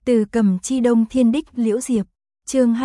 Từ Cầm Chi Đông Thiên Đích Liễu Diệp, chương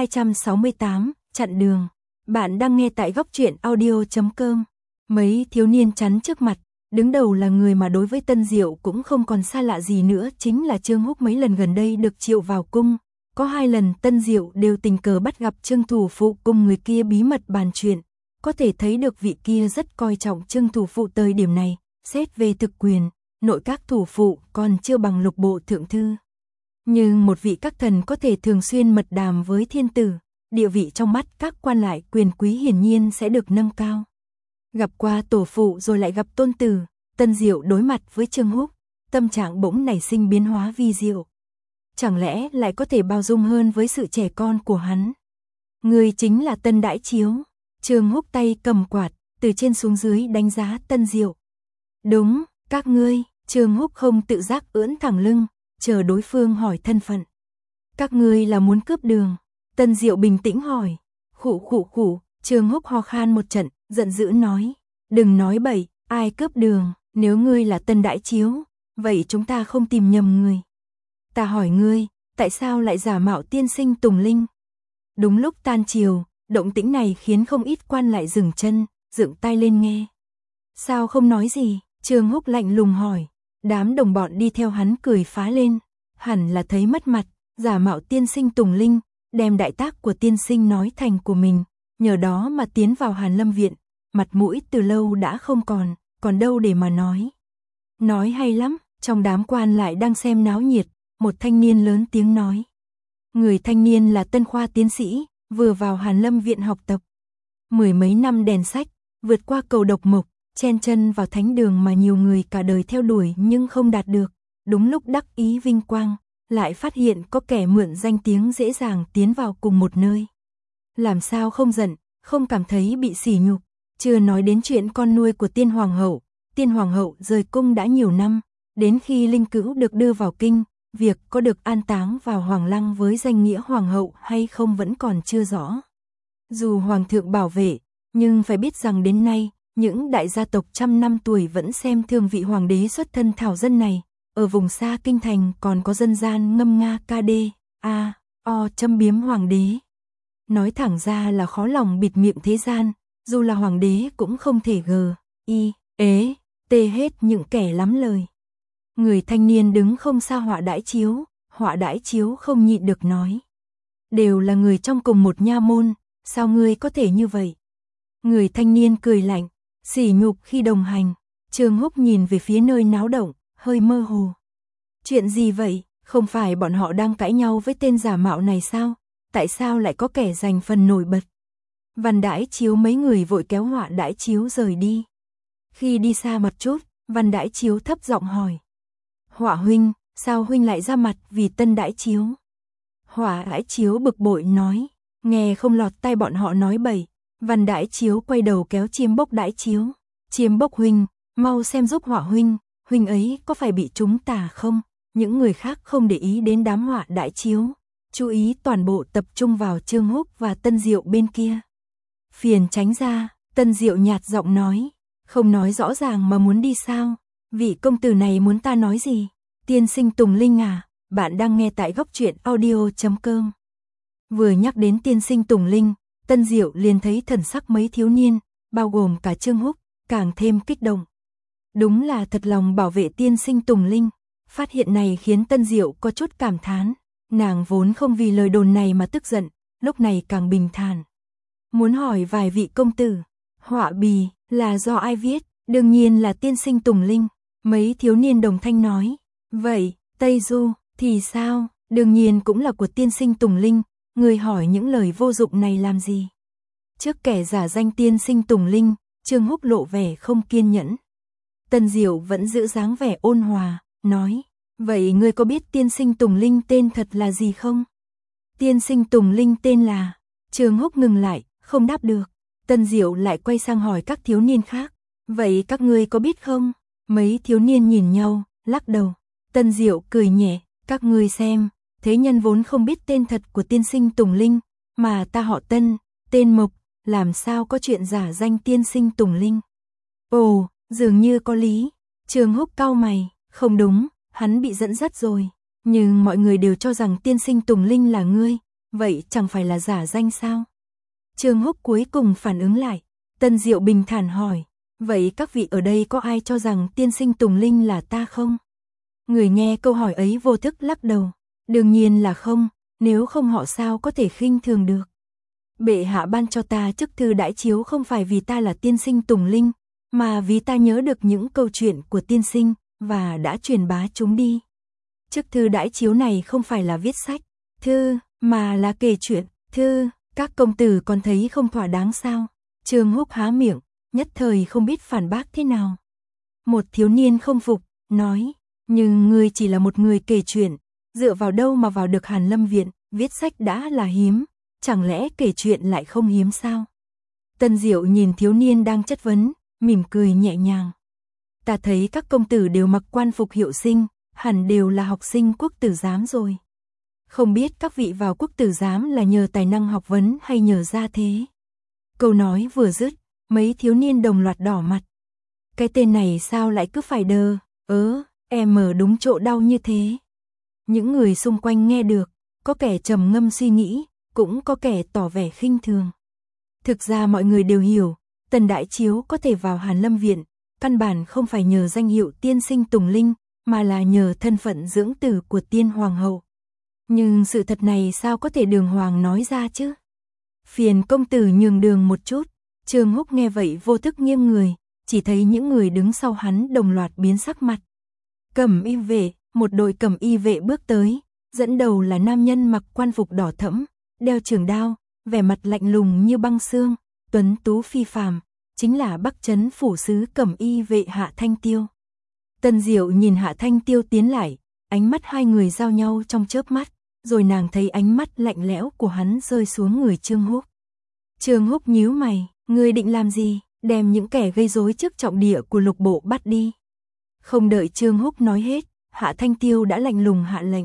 268, chặn đường. Bạn đang nghe tại góc truyện audio.com. Mấy thiếu niên chắn trước mặt, đứng đầu là người mà đối với Tân Diệu cũng không còn xa lạ gì nữa, chính là Trương Húc. Mấy lần gần đây được triệu vào cung, có 2 lần Tân Diệu đều tình cờ bắt gặp Trương thủ phụ cùng người kia bí mật bàn chuyện, có thể thấy được vị kia rất coi trọng Trương thủ phụ. Thời điểm này, xét về thực quyền, nội các thủ phụ còn chưa bằng Lục bộ thượng thư. Nhưng một vị các thần có thể thường xuyên mật đàm với thiên tử, địa vị trong mắt các quan lại quyền quý hiển nhiên sẽ được nâng cao. Gặp qua tổ phụ rồi lại gặp tôn tử, Tân Diệu đối mặt với Trương Húc, tâm trạng bỗng nảy sinh biến hóa vi diệu. Chẳng lẽ lại có thể bao dung hơn với sự trẻ con của hắn? Người chính là Tân Đãi Chiếu. Trương Húc tay cầm quạt, từ trên xuống dưới đánh giá Tân Diệu. Đúng, các ngươi. Trương Húc không tự giác ưỡn thẳng lưng, chờ đối phương hỏi thân phận. Các ngươi là muốn cướp đường? Tân Diệu bình tĩnh hỏi. Khụ khụ khụ. Trương Húc ho khan một trận, giận dữ nói. Đừng nói bậy, ai cướp đường? Nếu ngươi là Tân Đãi Chiếu, vậy chúng ta không tìm nhầm người. Ta hỏi ngươi, tại sao lại giả mạo tiên sinh Tùng Linh? Đúng lúc tan chiều, động tĩnh này khiến không ít quan lại dừng chân, dựng tai lên nghe. Sao không nói gì? Trương Húc lạnh lùng hỏi. Đám đồng bọn đi theo hắn cười phá lên, hẳn là thấy mất mặt, giả mạo tiên sinh Tùng Linh, đem đại tác của tiên sinh nói thành của mình, nhờ đó mà tiến vào Hàn Lâm viện, mặt mũi từ lâu đã không còn đâu để mà nói. Nói hay lắm. Trong đám quan lại đang xem náo nhiệt, một thanh niên lớn tiếng nói. Người thanh niên là Tân Khoa tiến sĩ, vừa vào Hàn Lâm viện học tập. 10 mấy năm đèn sách, vượt qua cầu độc mộc, chen chân vào thánh đường mà nhiều người cả đời theo đuổi nhưng không đạt được. Đúng lúc đắc ý vinh quang, lại phát hiện có kẻ mượn danh tiếng dễ dàng tiến vào cùng một nơi. Làm sao không giận, không cảm thấy bị sỉ nhục? Chưa nói đến chuyện con nuôi của Tiên Hoàng hậu. Tiên Hoàng hậu rời cung đã nhiều năm, đến khi Linh Cữu được đưa vào kinh, việc có được an táng vào Hoàng lăng với danh nghĩa Hoàng hậu hay không vẫn còn chưa rõ. Dù Hoàng thượng bảo vệ, nhưng phải biết rằng đến nay, những đại gia tộc trăm năm tuổi vẫn xem thường vị hoàng đế xuất thân thảo dân này. Ở vùng xa kinh thành còn có dân gian ngâm nga ca đê, châm biếm hoàng đế. Nói thẳng ra là khó lòng bịt miệng thế gian, dù là hoàng đế cũng không thể tê hết những kẻ lắm lời. Người thanh niên đứng không xa Họa Đãi Chiếu không nhịn được nói. Đều là người trong cùng một nha môn, sao ngươi có thể như vậy? Người thanh niên cười lạnh, sỉ nhục khi đồng hành. Trương Húc nhìn về phía nơi náo động, hơi mơ hồ. Chuyện gì vậy? Không phải bọn họ đang cãi nhau với tên giả mạo này sao? Tại sao lại có kẻ giành phần nổi bật? Văn Đãi Chiếu mấy người vội kéo Họa Đãi Chiếu rời đi. Khi đi xa một chút, Văn Đãi Chiếu thấp giọng hỏi. Họa huynh, sao huynh lại ra mặt vì Tân Đãi Chiếu? Họa Đãi Chiếu bực bội nói, nghe không lọt tai bọn họ nói bậy. Văn Đãi Chiếu quay đầu kéo Chiêm Bốc Đãi Chiếu. Chiêm Bốc huynh, mau xem giúp Họa huynh, huynh ấy có phải bị chúng tà không? Những người khác không để ý đến đám Họa Đãi Chiếu, chú ý toàn bộ tập trung vào Trương Húc và Tân Diệu bên kia. Phiền tránh ra. Tân Diệu nhạt giọng nói, không nói rõ ràng mà muốn đi sao? Vị công tử này muốn ta nói gì? Tiên sinh Tùng Linh à, bạn đang nghe tại góc truyện audio.com. Vừa nhắc đến tiên sinh Tùng Linh, Tân Diệu liền thấy thần sắc mấy thiếu niên, bao gồm cả Trương Húc, càng thêm kích động. Đúng là thật lòng bảo vệ tiên sinh Tùng Linh. Phát hiện này khiến Tân Diệu có chút cảm thán. Nàng vốn không vì lời đồn này mà tức giận, lúc này càng bình thản. Muốn hỏi vài vị công tử, họa bì là do ai viết? Đương nhiên là tiên sinh Tùng Linh. Mấy thiếu niên đồng thanh nói. Vậy, Tây Du thì sao? Đương nhiên cũng là của tiên sinh Tùng Linh. Người hỏi những lời vô dụng này làm gì? Trước kẻ giả danh tiên sinh Tùng Linh, Trương Húc lộ vẻ không kiên nhẫn. Tân Diệu vẫn giữ dáng vẻ ôn hòa, nói. Vậy ngươi có biết tiên sinh Tùng Linh tên thật là gì không? Tiên sinh Tùng Linh tên là... Trương Húc ngừng lại, không đáp được. Tân Diệu lại quay sang hỏi các thiếu niên khác. Vậy các ngươi có biết không? Mấy thiếu niên nhìn nhau, lắc đầu. Tân Diệu cười nhẹ. Các ngươi xem, thế nhân vốn không biết tên thật của tiên sinh Tùng Linh, mà ta họ Tân, tên Mộc, làm sao có chuyện giả danh tiên sinh Tùng Linh? Ồ, dường như có lý. Trương Húc cau mày. Không đúng, hắn bị dẫn dắt rồi. Nhưng mọi người đều cho rằng tiên sinh Tùng Linh là ngươi, vậy chẳng phải là giả danh sao? Trương Húc cuối cùng phản ứng lại, Tân Diệu bình thản hỏi, vậy các vị ở đây có ai cho rằng tiên sinh Tùng Linh là ta không? Người nghe câu hỏi ấy vô thức lắc đầu, đương nhiên là không, nếu không họ sao có thể khinh thường được. Bệ hạ ban cho ta chức thư đãi chiếu không phải vì ta là tiên sinh Tùng Linh, mà vì ta nhớ được những câu chuyện của tiên sinh, và đã truyền bá chúng đi. Chức thư đãi chiếu này không phải là viết sách, thư, mà là kể chuyện, thư, các công tử còn thấy không thỏa đáng sao? Trương Húc há miệng, nhất thời không biết phản bác thế nào. Một thiếu niên không phục, nói, nhưng ngươi chỉ là một người kể chuyện, dựa vào đâu mà vào được Hàn Lâm Viện, viết sách đã là hiếm, chẳng lẽ kể chuyện lại không hiếm sao? Tân Diệu nhìn thiếu niên đang chất vấn, mỉm cười nhẹ nhàng. Ta thấy các công tử đều mặc quan phục hiệu sinh, hẳn đều là học sinh quốc tử giám rồi. Không biết các vị vào quốc tử giám là nhờ tài năng học vấn hay nhờ gia thế? Câu nói vừa dứt, mấy thiếu niên đồng loạt đỏ mặt. Cái tên này sao lại cứ phải đờ, em ở đúng chỗ đau như thế. Những người xung quanh nghe được, có kẻ trầm ngâm suy nghĩ, cũng có kẻ tỏ vẻ khinh thường. Thực ra mọi người đều hiểu, Tần Đại Chiếu có thể vào Hàn Lâm Viện, căn bản không phải nhờ danh hiệu tiên sinh Tùng Linh, mà là nhờ thân phận dưỡng tử của tiên hoàng hậu. Nhưng sự thật này sao có thể đường hoàng nói ra chứ? Phiền công tử nhường đường một chút. Trương Húc nghe vậy vô thức nghiêng người, chỉ thấy những người đứng sau hắn đồng loạt biến sắc mặt. Cẩm y vệ, một đội cẩm y vệ bước tới, dẫn đầu là nam nhân mặc quan phục đỏ thẫm, đeo trường đao, vẻ mặt lạnh lùng như băng xương, tuấn tú phi phàm, chính là Bắc Trấn phủ sứ cẩm y vệ Hạ Thanh Tiêu. Tân Diệu nhìn Hạ Thanh Tiêu tiến lại, ánh mắt hai người giao nhau trong chớp mắt, rồi nàng thấy ánh mắt lạnh lẽo của hắn rơi xuống người Trương Húc. Trương Húc nhíu mày, ngươi định làm gì? Đem những kẻ gây rối trước trọng địa của lục bộ bắt đi. Không đợi Trương Húc nói hết, Hạ Thanh Tiêu đã lạnh lùng hạ lệnh.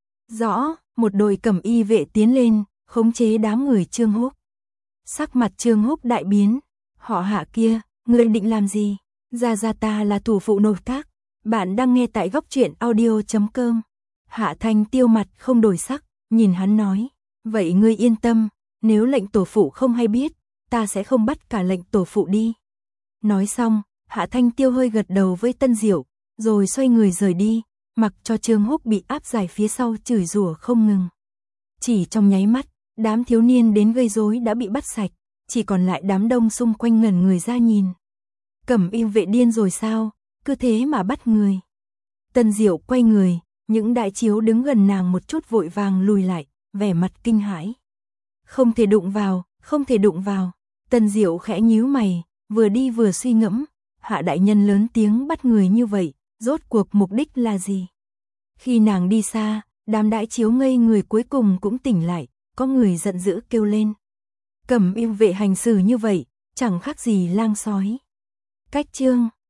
Rõ, một đội cẩm y vệ tiến lên, khống chế đám người Trương Húc. Sắc mặt Trương Húc đại biến, họ Hạ kia, ngươi định làm gì? Gia ta là thủ phụ nội các, bạn đang nghe tại góc truyện audio.com. Hạ Thanh Tiêu mặt không đổi sắc, nhìn hắn nói, vậy ngươi yên tâm, nếu lệnh tổ phụ không hay biết, ta sẽ không bắt cả lệnh tổ phụ đi. Nói xong, Hạ Thanh Tiêu hơi gật đầu với Tân Diệu, rồi xoay người rời đi, mặc cho Trương Húc bị áp giải phía sau chửi rủa không ngừng. Chỉ trong nháy mắt, đám thiếu niên đến gây rối đã bị bắt sạch, chỉ còn lại đám đông xung quanh ngẩn người ra nhìn. Cẩm y vệ điên rồi sao, cứ thế mà bắt người. Tân Diệu quay người, những đại chiếu đứng gần nàng một chút vội vàng lùi lại, vẻ mặt kinh hãi. Không thể đụng vào, không thể đụng vào. Tân Diệu khẽ nhíu mày, vừa đi vừa suy ngẫm, Hạ đại nhân lớn tiếng bắt người như vậy, rốt cuộc mục đích là gì? Khi nàng đi xa, đám đại chiếu ngây người cuối cùng cũng tỉnh lại, có người giận dữ kêu lên. Cẩm y vệ hành xử như vậy, chẳng khác gì lang sói. Cách chương